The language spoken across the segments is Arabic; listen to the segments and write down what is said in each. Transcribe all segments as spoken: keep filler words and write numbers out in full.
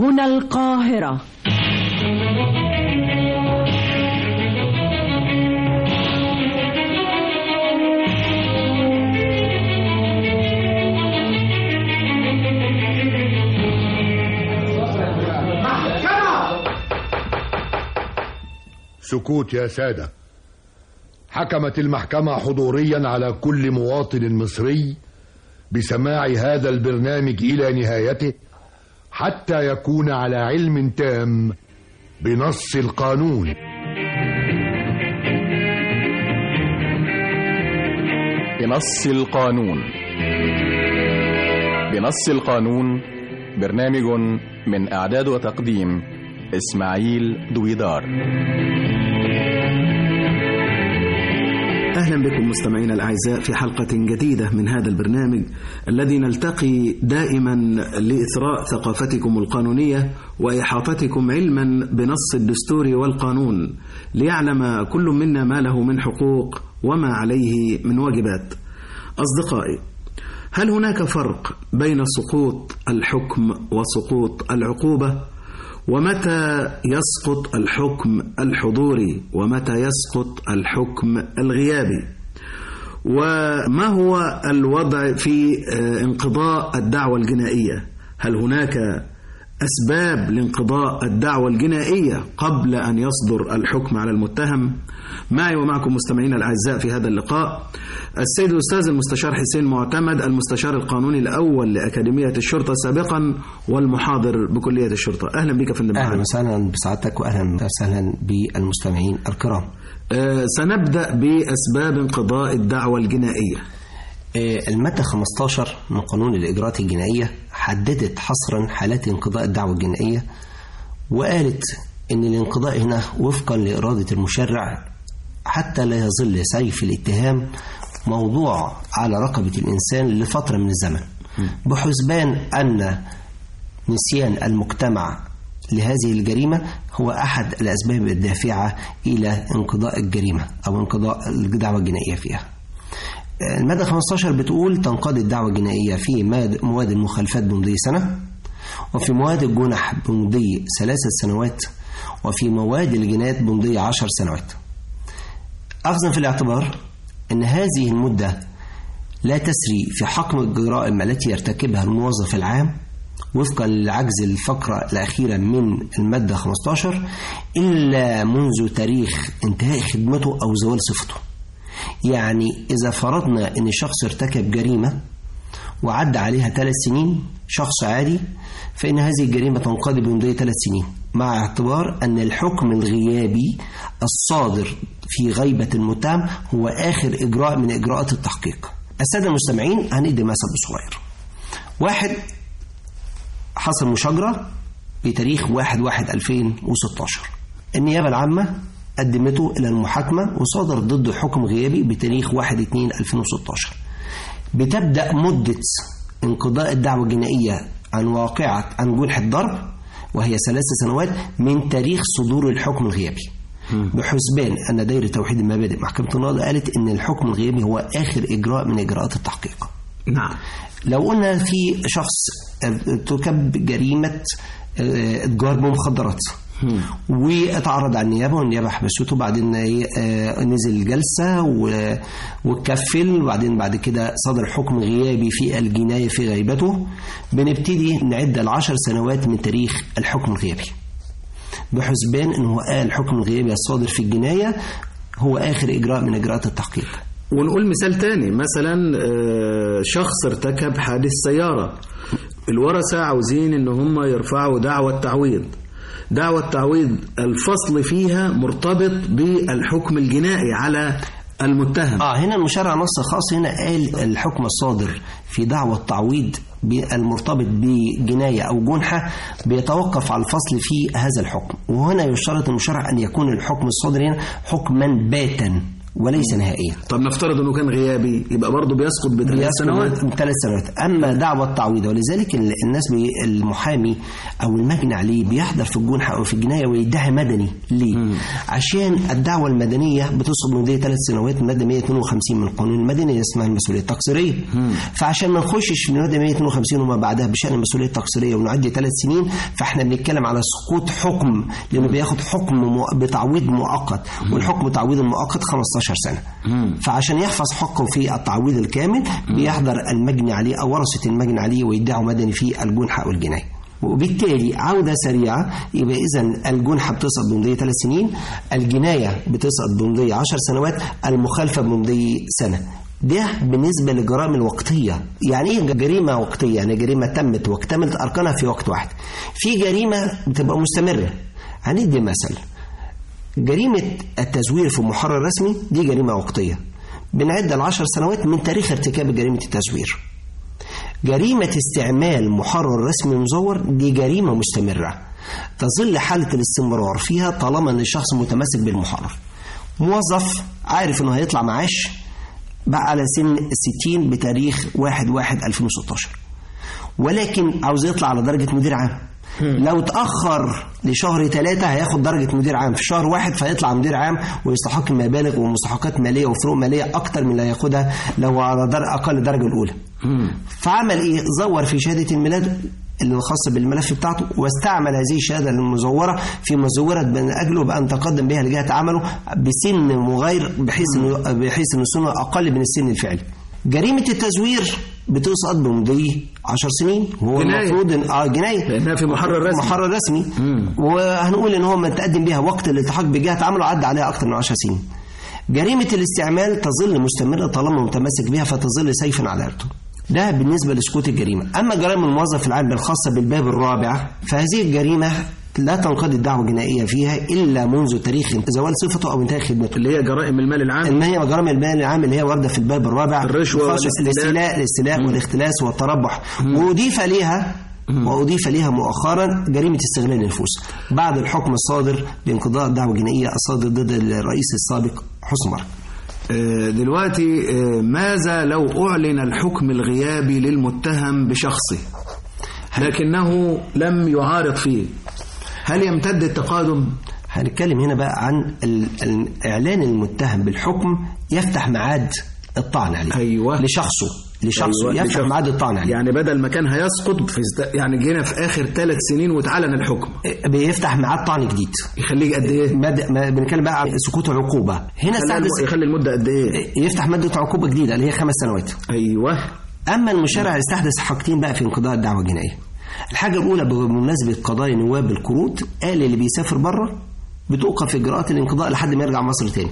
هنا القاهرة. سكوت يا سادة. حكمت المحكمة حضوريا على كل مواطن مصري بسماع هذا البرنامج إلى نهايته حتى يكون على علم تام بنص القانون. بنص القانون. بنص القانون برنامج من إعداد وتقديم إسماعيل دويدار. أهلا بكم مستمعينا الأعزاء في حلقة جديدة من هذا البرنامج الذي نلتقي دائما لإثراء ثقافتكم القانونية وإحاطتكم علما بنص الدستور والقانون ليعلم كل منا ما له من حقوق وما عليه من واجبات. أصدقائي، هل هناك فرق بين سقوط الحكم وسقوط العقوبة؟ ومتى يسقط الحكم الحضوري ومتى يسقط الحكم الغيابي؟ وما هو الوضع في انقضاء الدعوى الجنائية؟ هل هناك أسباب لانقضاء الدعوى الجنائية قبل أن يصدر الحكم على المتهم؟ معي ومعكم مستمعينا الأعزاء في هذا اللقاء السيد الأستاذ المستشار حسين معتمد، المستشار القانوني الأول لأكاديمية الشرطة سابقا والمحاضر بكلية الشرطة. أهلا بك يا فندم. أهلا وسهلا بسعادتك وأهلا وسهلا بالمستمعين الكرام. أه سنبدأ بأسباب انقضاء الدعوى الجنائية. أه المادة خمسة عشر من قانون الإجراءات الجنائية حددت حصرا حالات انقضاء الدعوى الجنائية، وقالت إن الانقضاء هنا وفقا لإرادة المشرع حتى لا يظل سيف الاتهام موضوع على رقبة الإنسان لفترة من الزمن، بحسبان أن نسيان المجتمع لهذه الجريمة هو أحد الأسباب الدافعة إلى انقضاء الجريمة أو انقضاء الدعوى الجنائية فيها. المادة خمسة عشر بتقول تنقضي الدعوى الجنائية في مواد المخالفات بمضي سنة، وفي مواد الجنح بمضي ثلاثة سنوات، وفي مواد الجنايات بمضي عشر سنوات، أخذا في الاعتبار أن هذه المدة لا تسري في حكم الجرائم التي يرتكبها الموظف العام وفقا لعجز الفقرة الأخيرة من المادة خمسة عشر إلا منذ تاريخ انتهاء خدمته أو زوال صفته. يعني إذا فرضنا أن شخص ارتكب جريمة وعد عليها ثلاث سنين، شخص عادي، فإن هذه الجريمة تنقضي بمضي ثلاث سنين، مع اعتبار أن الحكم الغيابي الصادر في غيبة المتهم هو آخر إجراء من إجراءات التحقيق. السادة المستمعين هندي مثل صغير. واحد حصل مشاجرة بتاريخ واحد واحد ألفين وستة عشر، النيابة العامة قدمته إلى المحاكمة وصادر ضده حكم غيابي بتاريخ واحد اتنين ألفين وستة عشر. بتبدأ مدة انقضاء الدعوى الجنائية عن واقعة عن جنح الضرب وهي ثلاث سنوات من تاريخ صدور الحكم الغيابي، بحسبان أن دائرة توحيد المبادئ محكمة النقض قالت أن الحكم الغيابي هو آخر إجراء من إجراءات التحقيق. نعم. لو قلنا في شخص ارتكب جريمة إتجار بمخدرات واتعرض على النيابة والنيابة حبسته، بعدين نزل جلسة وكفل، وبعدين بعد كده صدر حكم غيابي في الجناية في غيبته، بنبتدي نعد العشر سنوات من تاريخ الحكم الغيابي، بحسبان أنه الحكم الغيابي الصادر في الجناية هو آخر إجراء من إجراءات التحقيق. ونقول مثال تاني، مثلا شخص ارتكب حادث سيارة، الورثة عاوزين ان هم يرفعوا دعوى التعويض. دعوى التعويض الفصل فيها مرتبط بالحكم الجنائي على المتهم. اه هنا المشرع نص خاص، هنا قال الحكم الصادر في دعوى التعويض المرتبط بجناية أو جنحة بيتوقف على الفصل في هذا الحكم، وهنا يشترط المشرع أن يكون الحكم الصادر هنا حكما باتا وليس نهائيا. طب نفترض انه كان غيابي، يبقى برضه بيسقط بثلاث سنوات. ثلاث سنوات. اما دعوى التعويض، ولذلك الناس بي المحامي او المجني عليه بيحضر في الجنحه او في الجنايه ويدعي مدني. ليه؟ مم. عشان الدعوه المدنيه بتسقط بمدة ثلاث سنوات، الماده مئة واثنين وخمسين من القانون المدني اسمها المسؤوليه التقصيريه. فعشان ما نخشش في الماده مئة واثنين وخمسين وما بعدها بشان المسؤوليه التقصيريه ونعدي ثلاث سنين، فاحنا بنتكلم على سقوط حكم، لانه بياخد حكم بتعويض مؤقت، والحكم تعويض المؤقت خمستاشر سنه. مم. فعشان يحفظ حقه في التعويض الكامل بيحضر المجني عليه او ورثه المجني عليه ويدعوا مدني في الجنحه او الجنايه. وبالتالي عودة سريعة، يبقى إذن الجنحة بتسقط بمضي ثلاث سنين، الجناية بتسقط بمضي عشر سنوات، المخالفة بمضي سنة. ده بالنسبة للجرائم الوقتية. يعني إيه جريمة وقتية؟ يعني جريمة تمت واكتملت أركانها في وقت واحد. في جريمة بتبقى مستمرة. هندي مثل، جريمة التزوير في محرر رسمي دي جريمة وقتية، بنعد العشر سنوات من تاريخ ارتكاب جريمة التزوير. جريمة استعمال محرر رسمي مزور دي جريمة مستمرة، تظل حالة الاستمرار فيها طالما أن الشخص متمسك بالمحرر. موظف عارف أنه هيطلع معاش بقى على سن الستين بتاريخ واحد واحد ألفين وستاشر، ولكن عاوز يطلع على درجة مدير عام. لو تأخر لشهر ثلاثة هياخد درجة مدير عام في شهر واحد، فيطلع مدير عام ويستحق مبالغ ومستحقات مالية وفروق مالية أكتر من اللي هياخدها لو على در... أقل درجة الأولى. فعمل إيه؟ زور في شهادة الميلاد الخاصة بالملف بتاعته، واستعمل هذه الشهادة المزورة في مزورة من أجله بأن تقدم بها لجهة عمله بسن مغاير، بحيث إنه بحيث إنه سنه أقل من السن الفعلي. جريمة التزوير بتسقط بمضي عشر سنين، وهو المفروض ان اه جنايه لانها في محرر رسمي محرر رسمي مم. وهنقول ان هو ما تقدم بها وقت الالتحاق بجهه عمله عدى عليها اكثر من عشر سنين. جريمه الاستعمال تظل مستمره طالما متمسك بها، فتظل سيفا على عرضه. ده بالنسبه لسقوط الجريمه. اما جرائم الموظف العام الخاصه بالباب الرابع، فهذه الجريمه لا تنقضي الدعوة الجنائية فيها إلا منذ تاريخ زوال صفته أو انتهاء خدمته، اللي هي جرائم المال العام. اللي هي جرائم المال العام اللي هي واردة في الباب الرابع، الرشوة والاستيلاء الاستيلاء والاختلاس والتربح. وأضيف ليها وأضيف ليها مؤخرا جريمة استغلال النفوس بعد الحكم الصادر بانقضاء الدعوة الجنائية الصادر ضد الرئيس السابق حسني مبارك. دلوقتي ماذا لو أعلن الحكم الغيابي للمتهم بشخصه لكنه لم يعارض فيه؟ هل يمتد التقادم؟ هنتكلم هنا بقى عن الإعلان المتهم بالحكم يفتح ميعاد الطعن عليه. أيوة. لشخصه لشخصه أيوة. يفتح ميعاد الطعن عليه. يعني بدل ما كان هيسقط في يعني جينا في آخر ثلاث سنين واتعلن الحكم، بيفتح ميعاد طعن جديد. يخليه قد إيه؟ مد... ما بنتكلم بقى عن سقوط العقوبة. هنا يخلي, يخلي المدة قد إيه؟ يفتح مدة عقوبة جديدة اللي هي خمس سنوات. أيوة. أما المشرع استحدث حاجتين بقى في انقضاء الدعوة الجنائية. الحاجة الأولى بمناسبة قضايا نواب القروض، قال اللي بيسافر بره بتوقف إجراءات الانقضاء لحد ما يرجع مصر تاني،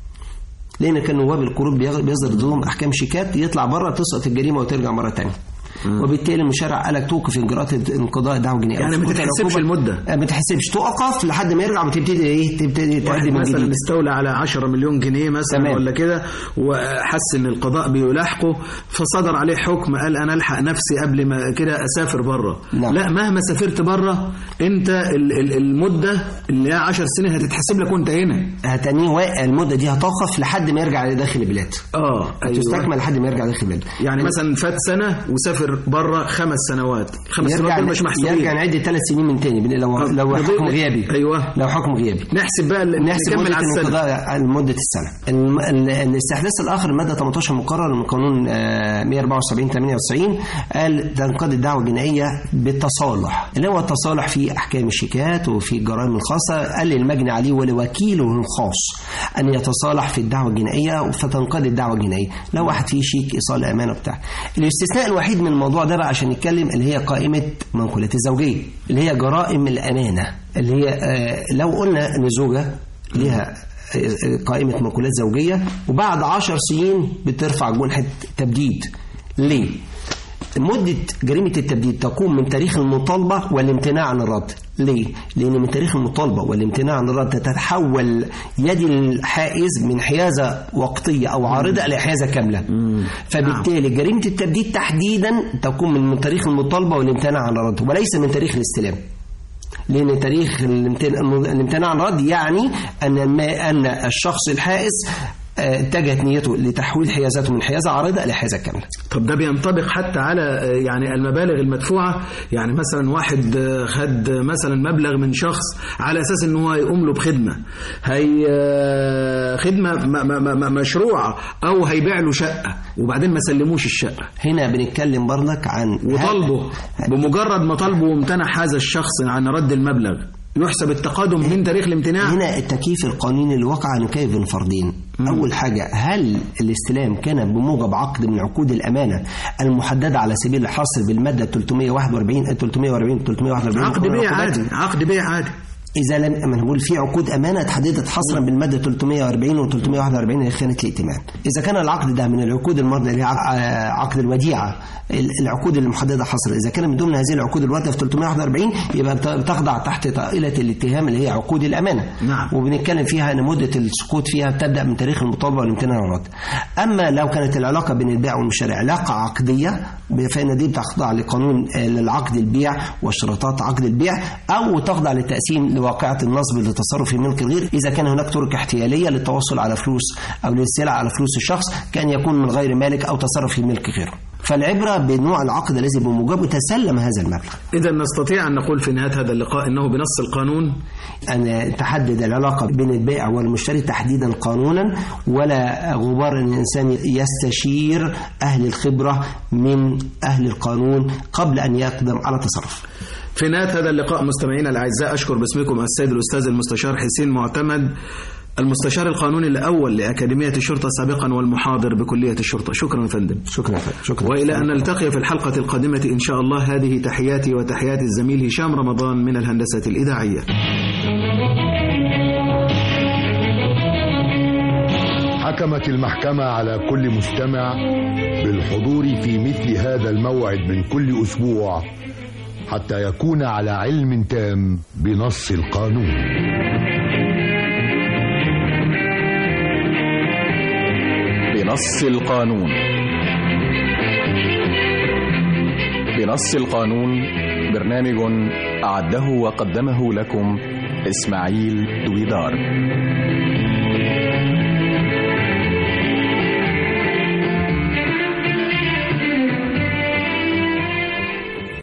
لأن كان نواب القروض بيصدر ضدهم أحكام شيكات، يطلع بره تسقط الجريمة وترجع مرة تانية. وبالتالي المشرع قال لك توقف إجراءات انقضاء الدعوة الجنائية. يعني ما تحسبش المدة، ما تحسبش، توقف لحد ما يرجع وتبتدي إيه تبتدي تعدي من جديد. مثلا استولى على عشرة مليون جنيه مثلا تمام. ولا كده، وحس إن القضاء بيلاحقه فصدر عليه حكم قال أنا ألحق نفسي قبل ما كده أسافر بره. نعم. لا، مهما سافرت بره أنت المدة اللي هي عشر سنين هتتحسب لك وأنت هنا. هتنيه المدة دي هتوقف لحد ما يرجع لداخل البلاد. اه أيوة. تستكمل لحد ما يرجع داخل البلاد. يعني مثلا فات سنة وسافر بره خمس سنوات، خمس سنوات مش محسوبين، يرجع نعد ثلاث سنين من تاني لو لو حكم غيابي. ايوه لو حكم غيابي نحسب بقى نحسب نكمل على السنه لمده السنه. الاستحداث الاخر الماده ثمانية عشر مقرر من قانون مئة وأربعة وسبعين ثمانية وتسعين قال تنقضي الدعوه الجنائيه بالتصالح، اللي هو التصالح في احكام الشيكات وفي الجرائم الخاصه. قال للمجني عليه ولوكيله الخاص ان يتصالح في الدعوه الجنائيه فتنقضي الدعوه الجنائيه لو واحد فيه شيك ايصال امانه بتاع. الاستثناء الوحيد من الموضوع ده بقى عشان نتكلم اللي هي قائمة منقولات الزوجية، اللي هي جرائم الأمانة، اللي هي آه لو قلنا أن زوجة لها آه قائمة منقولات زوجية وبعد عشر سنين بترفع جنحة تبديد. ليه؟ مدة جريمة التبديد تقوم من تاريخ المطالبة والامتناع عن الرد. ليه؟ لأن من تاريخ المطالبة والامتناع عن الرد تتحول يد الحائز من حيازة وقتية أو عارضة إلى حيازة كاملة. فبالتالي جريمة التبديد تحديدا تقوم من تاريخ المطالبة والامتناع عن الرد وليس من تاريخ الاستلام، لأن تاريخ الامتناع عن الرد يعني أن ما أن الشخص الحائز اتجهت نيته لتحويل حيازاته من حيازة عارضة إلى حيازة كاملة. طب ده بينطبق حتى على يعني المبالغ المدفوعة؟ يعني مثلا واحد خد مثلا مبلغ من شخص على أساس إن هو يقوم له بخدمة، هي خدمة مشروعة أو هيبيع له شقة وبعدين ما سلموش الشقة. هنا بنتكلم برضك عن وطالبه بمجرد ما طالبه وامتنع هذا الشخص عن رد المبلغ يحسب التقادم من تاريخ الامتناع. هنا التكييف القانوني اللي وقع نكيف بين فردين. مم. أول حاجة، هل الاستلام كان بموجب عقد من عقود الأمانة المحددة على سبيل الحصر بالمادة ثلاثمائة وواحد وأربعين ثلاثمائة وأربعين ثلاثمائة وواحد وأربعين عقد بيع عادي، عقد بيع عادي. إذا لم أنا نقول في عقود أمانة تحددت حصرا بالمادة ثلاثمائة وأربعين و ثلاثمائة وواحد وأربعين لخيانة الائتمان. إذا كان العقد ده من العقود المرضى اللي هي عقد الوديعة، العقود المحددة حصرا، إذا كان من ضمن هذه العقود الواردة في ثلاثمائة وواحد وأربعين يبقى بتخضع تحت طائلة الاتهام اللي هي عقود الأمانة. نعم. وبنتكلم فيها أن مدة السقوط فيها تبدأ من تاريخ المطالبة والامتنان والرد. أما لو كانت العلاقة بين البائع والمشتري علاقة عقدية فإن دي بتخضع لقانون للعقد البيع واشتراطات عقد البيع، أو تخضع للتقسيم لواقعة النصب لتصرف في ملك الغير إذا كان هناك طرق احتيالية للتوصل على فلوس أو للسلع على فلوس الشخص كان يكون من غير مالك أو تصرف في ملك غيره. فالعبرة بنوع العقد الذي بموجبه تسلم هذا المبلغ. إذا نستطيع أن نقول في نهاية هذا اللقاء أنه بنص القانون أن تحدد العلاقة بين البائع والمشتري تحديدا قانونا، ولا غبار أن الإنسان يستشير أهل الخبرة من أهل القانون قبل أن يقدم على تصرف. في نهاية هذا اللقاء مستمعينا الأعزاء أشكر باسمكم السيد الأستاذ المستشار حسين معتمد، المستشار القانوني الأول لأكاديمية الشرطة سابقا والمحاضر بكلية الشرطة. شكرا يا فندم. شكرا شكرا. وإلى أن نلتقي في الحلقة القادمة إن شاء الله، هذه تحياتي وتحيات الزميل هشام رمضان من الهندسة الإذاعية. حكمت المحكمة على كل مستمع بالحضور في مثل هذا الموعد من كل أسبوع حتى يكون على علم تام بنص القانون. بنص القانون. بنص القانون برنامج أعده وقدمه لكم إسماعيل دويدار.